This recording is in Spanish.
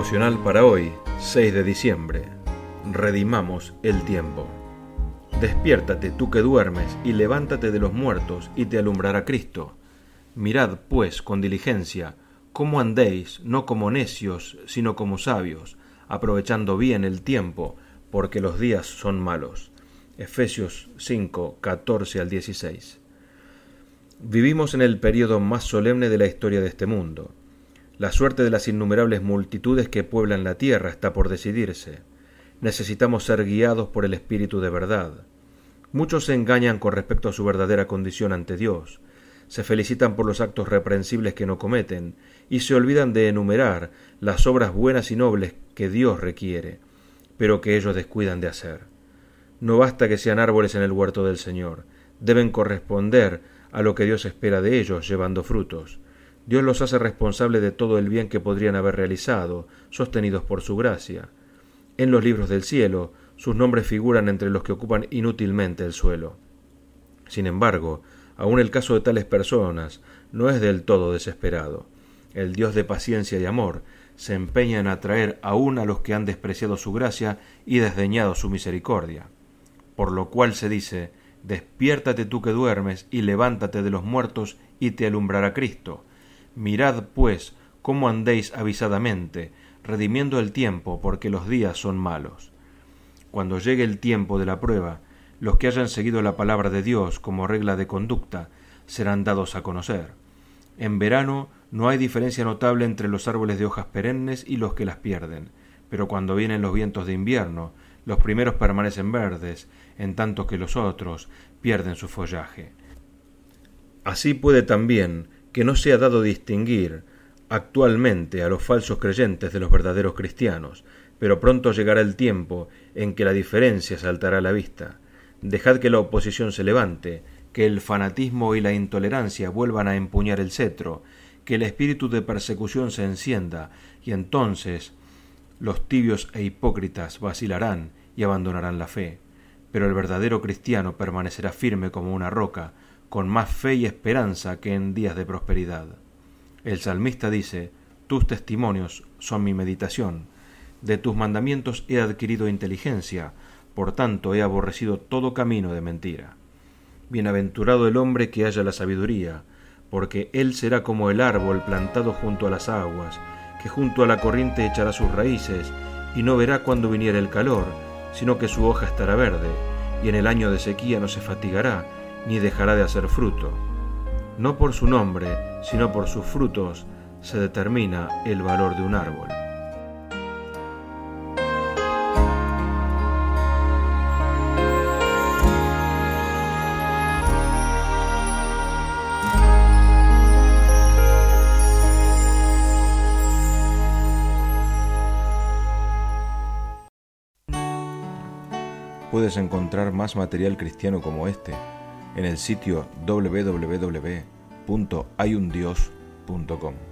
Devocional para hoy, 6 de diciembre. Redimamos el tiempo. Despiértate tú que duermes, y levántate de los muertos, y te alumbrará Cristo. Mirad, pues, con diligencia, cómo andéis, no como necios, sino como sabios, aprovechando bien el tiempo, porque los días son malos. Efesios 5, 14 al 16. Vivimos en el período más solemne de la historia de este mundo. La suerte de las innumerables multitudes que pueblan la tierra está por decidirse. Necesitamos ser guiados por el Espíritu de verdad. Muchos se engañan con respecto a su verdadera condición ante Dios, se felicitan por los actos reprensibles que no cometen, y se olvidan de enumerar las obras buenas y nobles que Dios requiere, pero que ellos descuidan de hacer. No basta que sean árboles en el huerto del Señor, deben corresponder a lo que Dios espera de ellos, llevando frutos. Dios los hace responsables de todo el bien que podrían haber realizado, sostenidos por su gracia. En los libros del cielo, sus nombres figuran entre los que ocupan inútilmente el suelo. Sin embargo, aún el caso de tales personas no es del todo desesperado. El Dios de paciencia y amor se empeña en atraer aún a los que han despreciado su gracia y desdeñado su misericordia. Por lo cual se dice: despiértate tú que duermes, y levántate de los muertos, y te alumbrará Cristo. Mirad, pues, cómo andéis avisadamente, redimiendo el tiempo, porque los días son malos. Cuando llegue el tiempo de la prueba, los que hayan seguido la palabra de Dios como regla de conducta serán dados a conocer. En verano no hay diferencia notable entre los árboles de hojas perennes y los que las pierden, pero cuando vienen los vientos de invierno, los primeros permanecen verdes, en tanto que los otros pierden su follaje. Así puede también que no sea dado distinguir actualmente a los falsos creyentes de los verdaderos cristianos, pero pronto llegará el tiempo en que la diferencia saltará a la vista. Dejad que la oposición se levante, que el fanatismo y la intolerancia vuelvan a empuñar el cetro, que el espíritu de persecución se encienda, y entonces los tibios e hipócritas vacilarán y abandonarán la fe, pero el verdadero cristiano permanecerá firme como una roca, con más fe y esperanza que en días de prosperidad. El salmista dice: tus testimonios son mi meditación, de tus mandamientos he adquirido inteligencia, por tanto he aborrecido todo camino de mentira. Bienaventurado el hombre que halla la sabiduría, porque él será como el árbol plantado junto a las aguas, que junto a la corriente echará sus raíces, y no verá cuando viniere el calor, sino que su hoja estará verde, y en el año de sequía no se fatigará, ni dejará de hacer fruto. No por su nombre, sino por sus frutos, se determina el valor de un árbol. Puedes encontrar más material cristiano como este en el sitio www.hayundios.com.